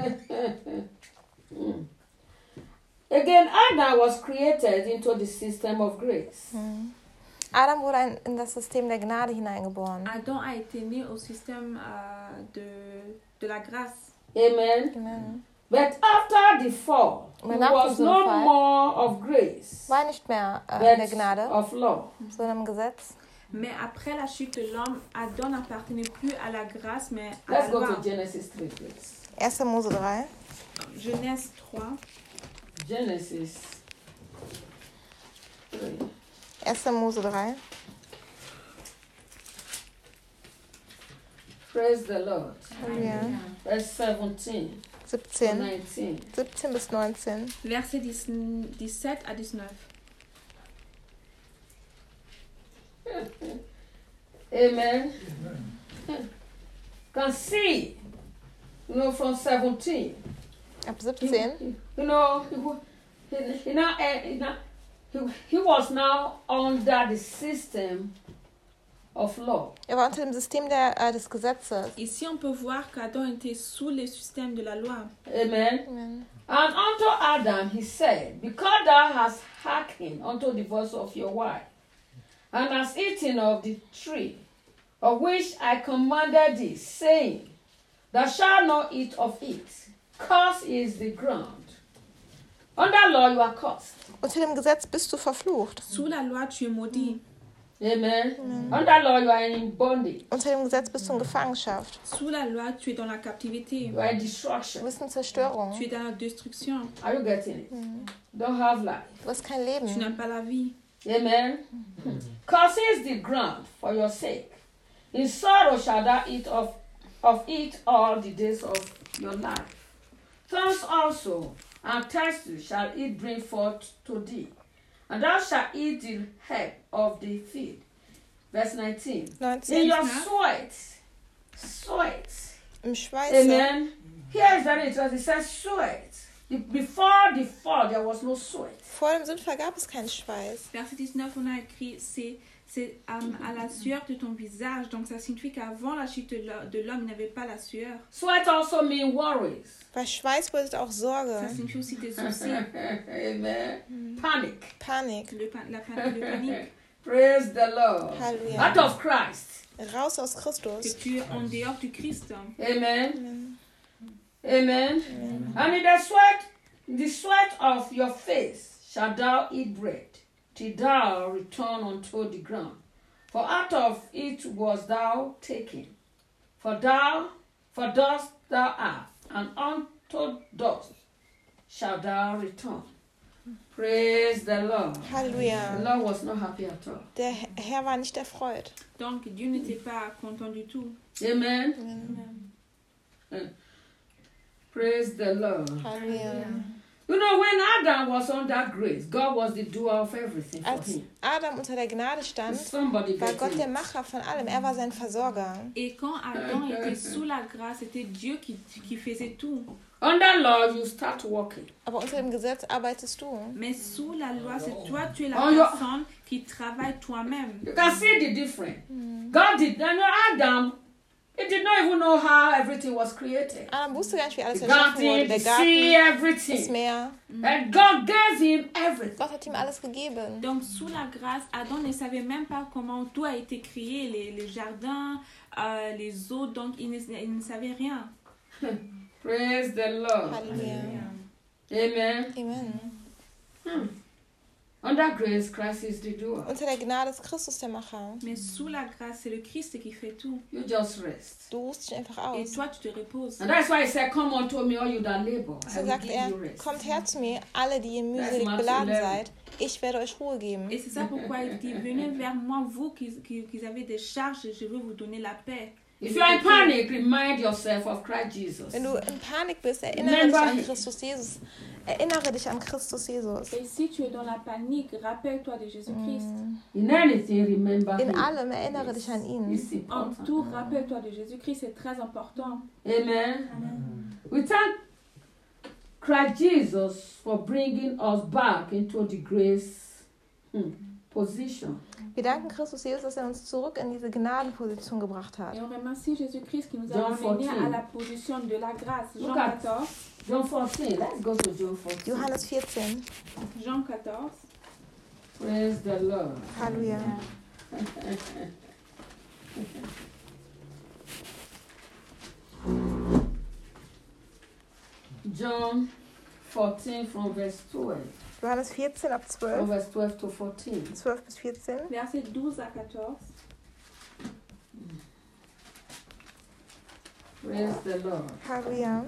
Amen. Again, Adam was created into the system of grace. Adam wurde in das System der Gnade hineingeboren. Adam a été né au système de la grâce. Amen. Amen. But after the fall, there was no more of grace, War nicht mehr in der but Gnade, of law. sondern im Gesetz. Mais après la chute de l'homme, Adam n'appartenait plus à la grâce, mais à Let's la go loi. to Genesis 3, please. 1. Mose 3. Genèse 3. Genesis 3. 1. Mose 3. Praise the Lord. Halleluja. Verse 17 to 17. 19. 17 bis 19. Versets 17 à 19. Amen. Can see, from 17. Ab 17. He was now under the system of law. War unter dem System des Gesetzes. Ici, on peut voir qu'Adam était sous le système de la loi. Amen. Amen. And unto Adam he said, because thou hast hearkened unto the voice of your wife, and hast eaten of the tree, of which I commanded thee, saying, thou shalt not eat of it. Cursed is the ground. Under law you are cursed. Unter dem Gesetz bist du verflucht. Sous la loi, tu es maudit. Amen. Under law you are in bondage. Unter dem Gesetz bist du in Gefangenschaft. Sous la loi, tu es dans la captivité. You are in Du destruction. bist in Zerstörung. Tu es dans la destruction. Are you getting it? Don't have life. Du hast kein Tu Leben. n'as pas la vie. Amen. Cursed is the ground for your sake. In sorrow shall thou eat of it all the days of your life. Thorns also and thistles shall it bring forth to thee, and thou shalt eat the herb of the field. Verse 19. 19. In your sweat. Im Schweiße. Amen. Here is very interesting. It says sweat. Before the fall, there was no sweat. Vor dem Sündfall gab es keinen Schweiß. Verset 19, on a écrit c'est à la sueur de ton visage. Donc ça signifie qu'avant la chute de l'homme, il n'avait pas la sueur. Sweat also means worries. Weil Schweiß bedeutet auch Ça Sorge, signifie aussi des soucis. Amen. Panic. Panik. Le panique. Praise the Lord. Halleluja. Out of Christ. Raus aus Que Christus. tu es en dehors du Christ. Amen. Amen. And in the sweat of your face shall thou eat bread, till thou return unto the ground. For out of it was thou taken. For dust thou art, and unto dust shall thou return. Praise the Lord. The Halleluja. Lord was not happy at all. Der Herr war nicht erfreut. Donc Dieu n'était pas content du tout. Amen. Amen. Praise the Lord. Halleluja. You know, when Adam was under grace, God was the doer of everything for Als him. Adam unter der Gnade stand, Somebody war get Gott der it. Macher von allem. Er war sein Versorger. Et quand Adam était sous la grâce, c'était Dieu qui faisait tout. Under law, you start working. Aber unter dem Gesetz arbeitest du. Mais sous la loi, c'est toi, tu es la Oh, your- personne qui travaille toi-même. You can see the difference. God did, and Adam, he did not even know how everything was created. Adam wusste gar nicht, wie alles The erschaffen wurde. garden, Der the Garten, sea, das everything. Meer. And God gave him everything. Gott hat ihm alles gegeben. Donc, sous la grâce, Adam ne savait même pas comment tout a été créé, les jardins, les eaux, donc il ne savait rien. Praise the Lord. Halleluja. Amen. Amen. Under grace, Christ is the doer. Unter der Gnade ist Christus der Macher. Mais sous la grâce, c'est le Christ qui fait tout. You just rest. Du ruhst dich einfach Et aus. toi, tu te reposes. And that's why he said, come unto me, all you that labor. I So will sagt give er, you rest. kommt her zu mir, alle, die ihr mühselig Matthew beladen 11. seid. Ich werde euch Ruhe geben. Et c'est ça pourquoi il dit, venez vers moi, vous qui avez des charges, je veux vous donner la paix. If you are in panic, remind yourself of Christ Jesus. Wenn du in Panik bist, erinnere dich an Christus Jesus. Erinnere dich an Christus Jesus. Et si tu es dans la panique, rappelle-toi de Jésus-Christ. In anything, remember In him. allem erinnere dich an ihn. It's En important. tout, rappelle-toi de Jésus-Christ, c'est très important. Amen. We thank Christ Jesus for bringing us back into the grace position. Wir danken Christus Jesus, dass er uns zurück in diese Gnadenposition gebracht hat. Et on remercie Jésus-Christ qui nous a John ramenés 14. à la position de la grâce. Jean Look at- 14. John 14. Let's go to John 14. Johannes 14. Jean 14. Praise the Lord. Halleluja. John 14 from verse 12. Johannes 14 ab From 12. verse 12 to 14. 12 bis 14. Versets 12 à 14. Praise the Lord. Halleluja.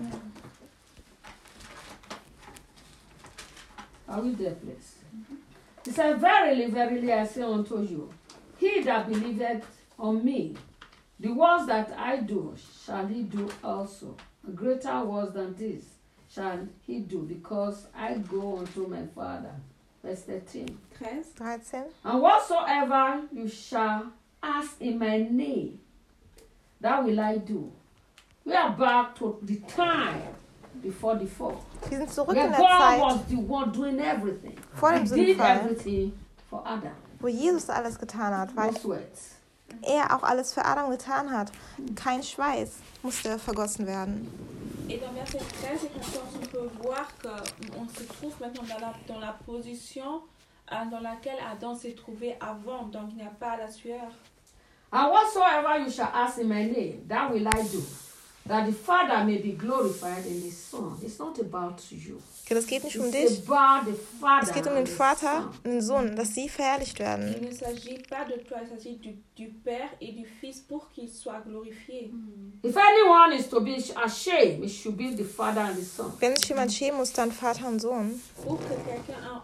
Are we there, please? He said, verily, verily, I say unto you, he that believeth on me, the works that I do, shall he do also. A greater works than this shall he do, because I go unto my Father. Verse 13. 13. 13. And whatsoever you shall ask in my name, that will I do. We are back to the time before the fall. Wir sind zurück Where in der God Zeit was the one doing everything. vor dem He did Sündenfall, everything for Adam. wo Jesus alles getan hat, weil No sweat. er auch alles für Adam getan hat. Kein Schweiß musste vergossen werden. Et dans verset 13 et 14, on peut voir qu'on se trouve maintenant dans la position dans laquelle Adam s'est trouvé avant. Donc il n'y a pas la sueur. And whatsoever you shall ask in my name, that will I do, that the Father may be glorified in the Son. It's not about you. Das geht nicht um It's dich, about the Father. es geht um den and the Vater Son. und den Sohn, dass sie verherrlicht Il werden. ne s'agit pas de toi, il s'agit du Père et du Fils pour qu'ils soient glorifiés. If anyone is to be ashamed, it should be the Father and the Son. Wenn sich jemand schämen muss, dann Vater und Sohn. Pour que quelqu'un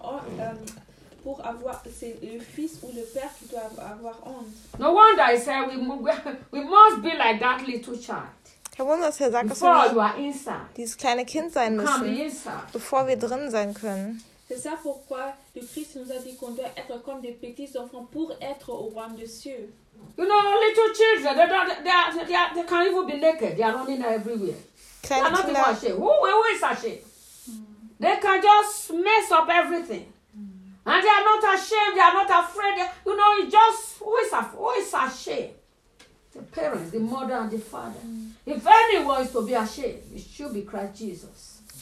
pour avoir, c'est le Fils ou le Père qui doit avoir honte. No wonder I said we must be like that little child. Kein Wunder, dass er sagt, dass Before you wir are inside, dieses kleine Kind sein come müssen, inside. bevor wir drin sein können. C'est ça pourquoi le Christ nous a dit qu'on doit être comme des petits enfants pour être au royaume des cieux. You know, little children, they can't even be naked. They are running everywhere. They are Kleine not even Kinder, ashamed. Who is ashamed? They can just mess up everything. And they are not ashamed. They are not afraid. You know, it's just, who is ashamed? The parents, the mother and the father. If anyone is to be ashamed, it should be Christ Jesus.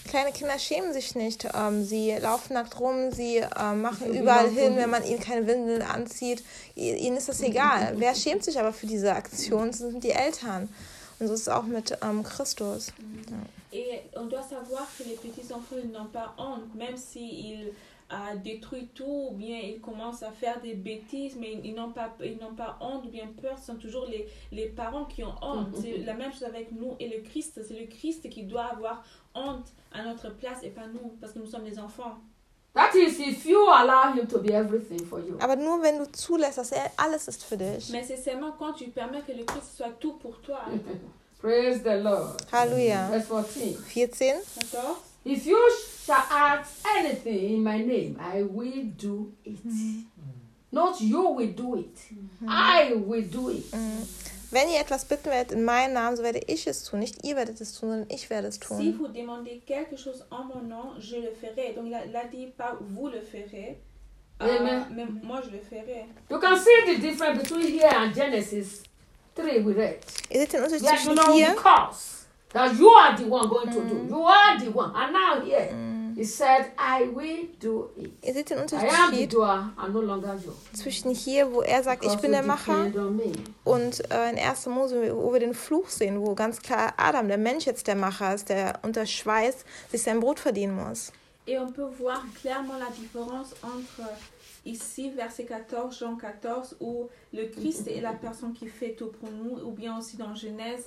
Kleine Kinder schämen sich nicht. Sie laufen nackt rum, sie machen überall hin, wenn man ihnen keine Windeln anzieht. Ihnen ist das egal. Wer schämt sich aber für diese Aktion? Das sind die Eltern. Und so ist es auch mit Christus. Ja. Et on doit savoir que les petits-enfants ils n'ont pas honte, même s'ils détruisent tout, ou bien ils commencent à faire des bêtises, mais ils n'ont pas honte ou bien peur, ce sont toujours les parents qui ont honte. C'est la même chose avec nous et le Christ. C'est le Christ qui doit avoir honte à notre place et pas nous, parce que nous sommes des enfants. That is if you allow him to be everything for you. Aber nur wenn du zulässt, dass er alles ist für dich. Mais c'est seulement quand tu permets que le Christ soit tout pour toi. Praise the Lord. Halleluja. Verse 14. 14. D'accord? If you shall ask anything in my name, I will do it. Not you will do it. I will do it. Wenn ihr etwas bitten werdet in meinem Namen, so werde ich es tun. Nicht ihr werdet es tun, sondern ich werde es Si tun. vous demandez quelque chose en mon nom, je le ferai. Donc il a dit pas vous le ferez, Amen. mais moi je le ferai. You can see the difference between here and Genesis 3 we read. Ihr seht den Unterschied Yeah, you zwischen know, hier. because that you are the one going to do. You are the one. And now here, he said, I will do it. Ihr seht den I am the Unterschied doer and no longer you. zwischen hier, wo er sagt, ich Because bin you der Macher, depend on me. und in 1. Mose, wo wir den Fluch sehen, wo ganz klar Adam, der Mensch, jetzt der Macher ist, der unter Schweiß sich sein Brot verdienen muss. Et on peut voir clairement la différence entre ici, verset 14, Jean 14, où le Christ est la personne qui fait tout pour nous, ou bien aussi dans Genèse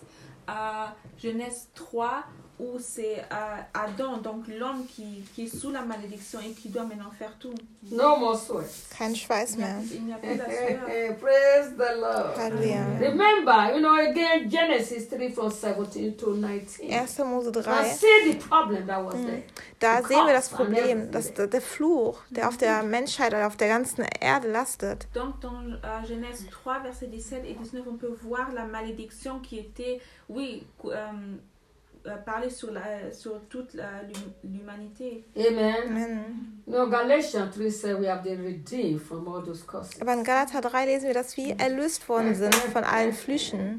3, où c'est Adam, donc l'homme qui est sous la malédiction et qui doit maintenant faire tout. No more sweat. Kein Schweiß mehr. Il n'y a plus la sueur. Praise the Lord. Halleluja. Remember, you know, again, Genesis 3 from 17 to 19. 1. Mose Now 3. see the problem that was there. Da The sehen wir das curse and Problem, everything dass there. der Fluch, der auf der Menschheit oder auf der ganzen Erde lastet. Donc dans Genèse 3, versets 17 et 19, on peut voir la malédiction qui était, parlée sur toute l'humanité. Amen. Amen. No, Galatians 3 said we have been redeemed from all those curses. Aber in Galater 3 lesen wir, dass wir erlöst worden sind von allen Flüchen.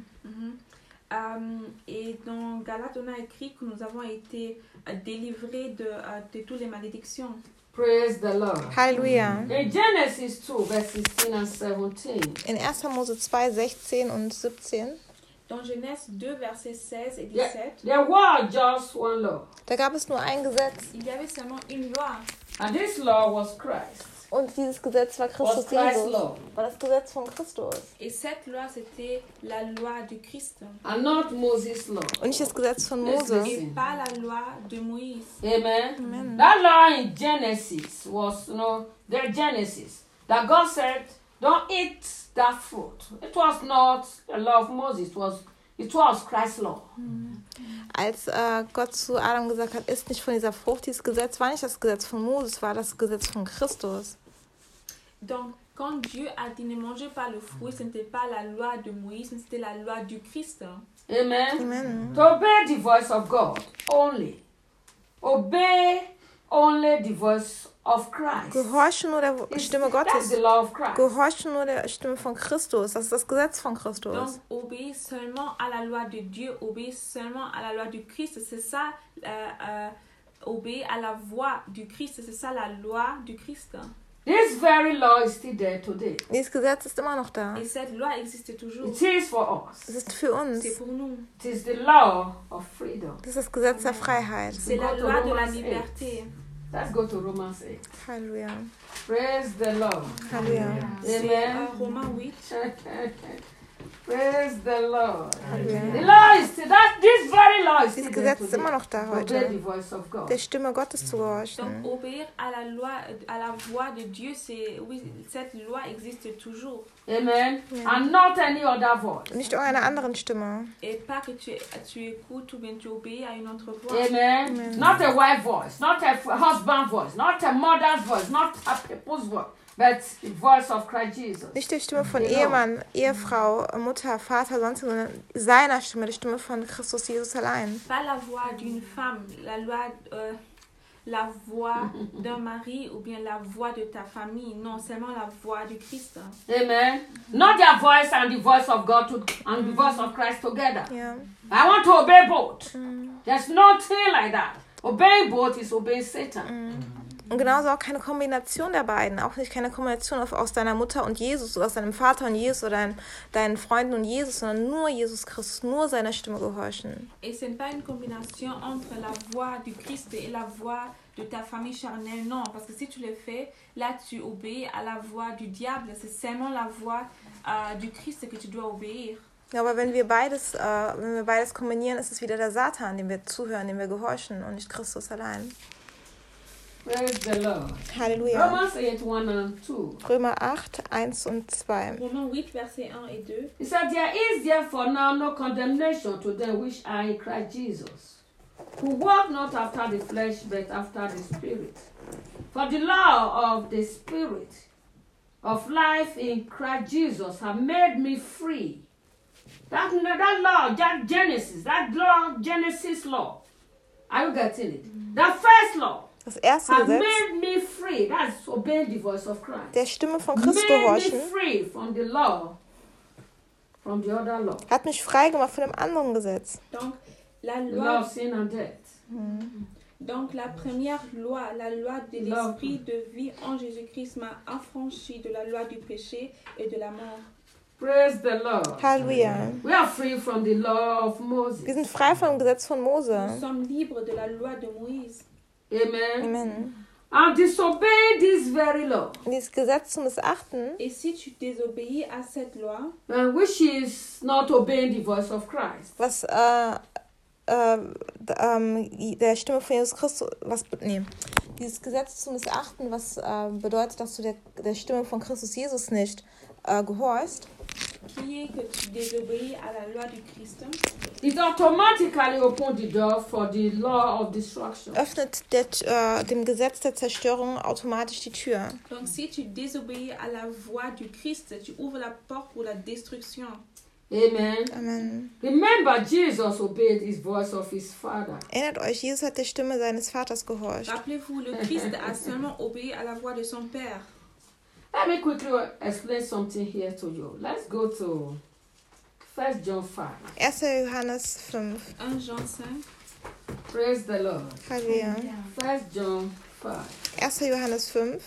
Et dans Galates, on a écrit que nous avons été délivrés de toutes les malédictions. Praise the Lord. Halleluja. In Genesis 2, verse 16 and 17. In 1. Mose 2, 16 und 17, Dans Genèse 2, versets 16 et Yeah, 17, there was just one law, da gab es nur ein Gesetz. il y avait seulement une loi. and this law was Christ. Und dieses Gesetz war Christus Was Christ's Jesus. law, War das Gesetz von Christus. Et cette loi, c'était la loi du Christ. and not Moses' law. Und nicht das Gesetz von Mose. Et pas la loi de Moïse. Amen. Amen. That law in Genesis was, the Genesis that God said, "Don't eat that fruit." It was not the law of Moses. It was Christ's law. Als Gott zu Adam gesagt hat, isst nicht von dieser Frucht, dieses Gesetz war nicht das Gesetz von Moses, war das Gesetz von Christus. Donc, quand Dieu a dit ne mangez pas le fruit, ce n'était pas la loi de Moïse, mais c'était la loi du Christ. Amen. Amen. To obey the voice of God only. Obey only the voice of Christ. Gehorche nur der Stimme That's Gottes. the law of Christ. Gehorche nur der Stimme von Christus. Das ist das Gesetz von Donc, Christus. obéir seulement à la loi de Dieu, obéir seulement à la loi du Christ, c'est ça, obéir à la voix du Christ, c'est ça la loi du Christ. This very law is still there today. Dieses Gesetz ist immer noch da. Et cette loi existe toujours. It is for us. Es ist für uns. C'est pour nous. It is the law of freedom. Das ist das Gesetz der Freiheit. C'est la Go to loi de la Romans 8. liberté. Let's go to Romans 8. Halleluja. Praise the Lord. Halleluja. C'est Amen. Romains 8. Praise the Lord. The Halleluja. law is still, this very law is still Dieses there Gesetz ist immer today. noch da Obey the heute. voice of God. Der Stimme Gottes zu Donc, gehorchen. obéir à la loi, à la voix de Dieu, c'est, oui, cette loi existe toujours. Amen. Yeah. And not any other voice. Nicht irgendeiner anderen Stimme. Et pas que tu écoutes ou bien tu obéis à une autre voix. Amen. Amen. Not a wife voice, not a husband voice, not a mother's voice, not a people's voice, but the voice of Christ Jesus. Nicht die Stimme von Genau. Ehemann, Ehefrau, Mutter, Vater, sonst, sondern seiner Stimme, die Stimme von Christus Jesus allein. Pas la voix d'une femme, la voix d'un mari ou bien la voix de ta famille. Non, seulement la voix du Christ. Amen. Not their voice and the voice of God and the voice of Christ together. Ja. I want to obey both. There's nothing like that. Obeying both is obeying Satan. Und genauso auch keine Kombination der beiden. Auch nicht keine Kombination aus deiner Mutter und Jesus oder aus deinem Vater und Jesus oder deinen Freunden und Jesus, sondern nur Jesus Christus, nur seiner Stimme gehorchen. Et ce n'est pas une combinaison entre la voix du Christ et la voix de ta famille charnelle. Non, parce que si tu le fais, là tu obéis à la voix du diable. C'est seulement la voix du Christ que tu dois obéir. Ja, aber wenn wir beides kombinieren, ist es wieder der Satan, dem wir zuhören, dem wir gehorchen und nicht Christus allein. Praise the Lord. Halleluja. Romans 8, 1 and 2. Römer 8, 1 und 2. Romains 8, versets 1 et 2. It said, there is therefore now no condemnation to them which are in Christ Jesus, who walk not after the flesh, but after the Spirit. For the law of the Spirit of life in Christ Jesus have made me free. That law, that Genesis law. Are you getting it? The first law. Das erste Have Gesetz, made me free. That's obeying the voice of Christ. der Stimme von Christus Made me gehorchen, free from the law, from the other law. hat mich frei gemacht von dem anderen Gesetz. Donc, la The loi, law of sin and death. donc la première loi, la loi de l'esprit de vie en Jésus-Christ m'a affranchi de la loi du péché et de la mort. Praise the Lord. Halleluja. We are free from the law of Moses. Wir sind frei von dem Gesetz von Nous Mose. sommes libres de la loi de Moïse. Amen. Amen. And disobeying this very law, Und dieses Gesetz zu missachten, Et si tu désobéis à cette loi, which is not obeying the voice of Christ, was der Stimme von Jesus Christus, dieses Gesetz zu missachten, was bedeutet, dass du der Stimme von Christus Jesus nicht gehorchst, qui est que tu désobéis à la loi du Christ, it automatically opens the door for the law of destruction. öffnet dem Gesetz der Zerstörung automatisch die Tür. donc si tu désobéis à la voix du Christ, tu ouvres la porte pour la destruction. Amen. Amen. Remember, Jesus obeyed his voice of his Father. Erinnert euch, Jesus hat der Stimme seines Vaters gehorcht. Rappelez-vous, le Christ a seulement obéi à la voix de son Père. Let me quickly explain something here to you. Let's go to 1 John 5. 1. Johannes 5. 1 Jean 5. Praise the Lord. Halleluja. 1 John 5. 1. Johannes 5.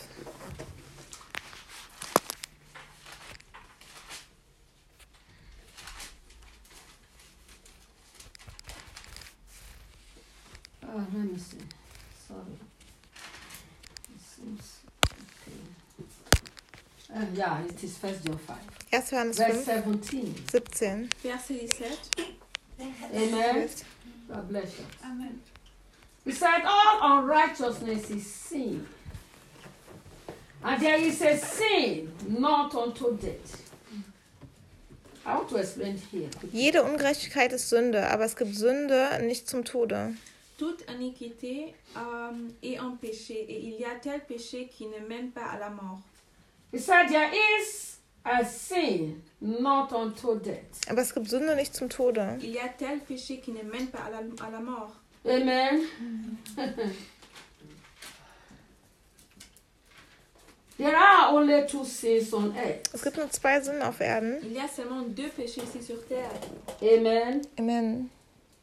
Let me see. Sorry. It seems okay. Yeah, it is 1 John 5. 1. Johannes Verse 5, 17. 17. Verset 17. Amen. God bless you. Amen. He said, all unrighteousness is sin. And there is a sin not unto death. I want to explain here. Jede Ungerechtigkeit ist Sünde, aber es gibt Sünde nicht zum Tode. Toute iniquité est un péché, et il y a tel péché qui ne mène pas à la mort. He said, there is a sin not unto death. Aber es gibt Sünde nicht zum Tode. Il y a tel péché qui ne mène pas à la mort. Amen. There are only two sins on earth. Es gibt nur 2 Sünden auf Erden. Il y a seulement 2 péchés ici sur terre. Amen. Amen.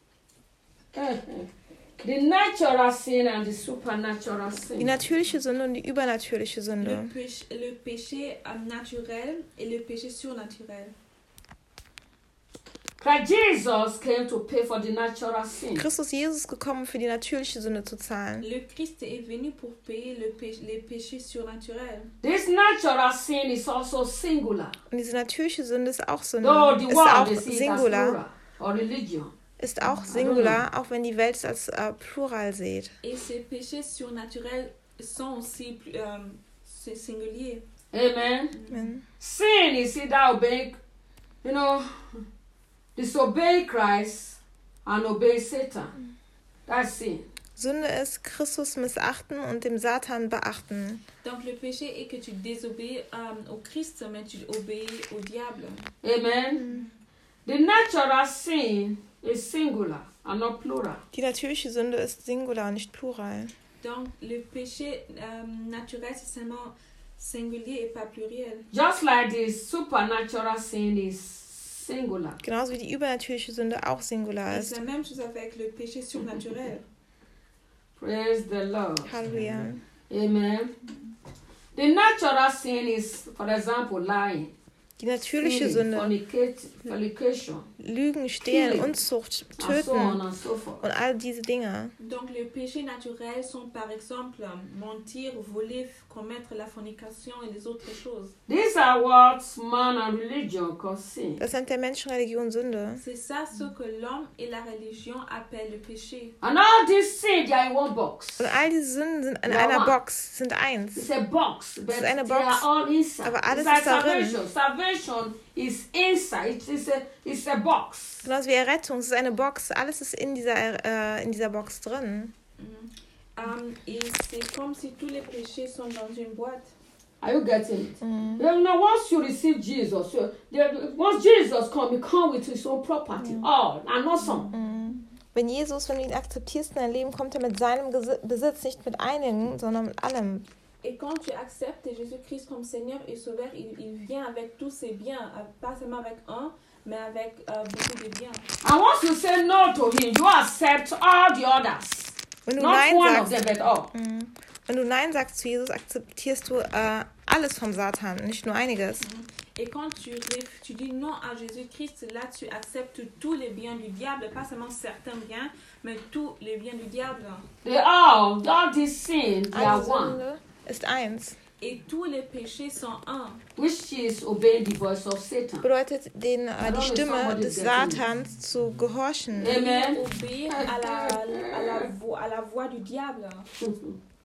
The natural sin and the supernatural Die sin. natürliche Sünde und die übernatürliche Le Sünde. péché naturel et le péché surnaturel. Christ Jesus came to pay for the natural sin. Christus Jesus ist gekommen, für die natürliche Sünde zu zahlen. Le Christ est venu pour payer les péchés surnaturels. This natural sin is also singular. Und diese natürliche Sünde ist auch Sünde. Though the Ist world auch they see it as Singular. plural or religion. Ist auch Singular, auch wenn die Welt es als Plural sieht. Et ces péchés surnaturels sont aussi singuliers. Amen. Amen. Sin is either obeying, disobey Christ and obey Satan. That's sin. Sünde ist Christus missachten und dem Satan beachten. Donc le péché est que tu désobéis au Christ, mais tu obéis au diable. Amen. The natural sin is singular and not plural. Die natürliche Sünde ist Singular und nicht Plural. Donc le péché naturel, c'est seulement singulier et pas pluriel. Just like the supernatural sin is singular. Genauso wie die übernatürliche Sünde auch Singular Et ist. c'est la même chose avec le péché surnaturel. Praise the Lord. Halleluja. Amen. The natural sin is, for example, lying, Die natürliche stealing, Sünde, fornication, Lügen, Stehlen, Killing. Unzucht, and so on Töten and so forth. und all diese Dinge. Donc les péchés naturels sont par exemple mentir, voler, commettre la fornication et les autres choses. These are what man and religion call sin. Das nennt der Menschenreligion Sünde. C'est ça ce que l'homme et la religion appellent le péché. And all these sins, they are in one box. Und all diese Sünden sind in Ja, einer Mann. Box, sind eins. It's a box, but ist eine they Box, are all inside. aber alles It's like ist darin. salvation. Salvation is inside. It's a box. Genauso wie Errettung, es ist eine Box. Alles ist in dieser Box drin. Et c'est comme si tous les péchés sont dans une boîte. Are you getting it? You know, once you receive Jesus, once Jesus comes, he comes with his own property, all and not some. Wenn du ihn akzeptierst in dein Leben, kommt er mit seinem Besitz, nicht mit einigen, sondern mit allem. Et quand tu acceptes Jésus-Christ comme Seigneur et Sauveur, il vient avec tous ses biens, pas seulement avec un, mais avec beaucoup de biens. And once you say no to him, you accept all the others. Wenn du Not Nein one of sagst, them, but all. Wenn du Nein sagst zu Jesus, akzeptierst du alles vom Satan, nicht nur einiges. Et quand tu dis non à Jésus-Christ, là tu acceptes tous les biens du diable, pas seulement certains biens, mais tous les biens du diable. All these sins, they are Alle one, Sünde ist eins. Et tous les péchés sont un. which is obeying the voice of Satan. Bedeutet, die Stimme des Satans zu gehorchen. Amen. Obéir à la voix du diable.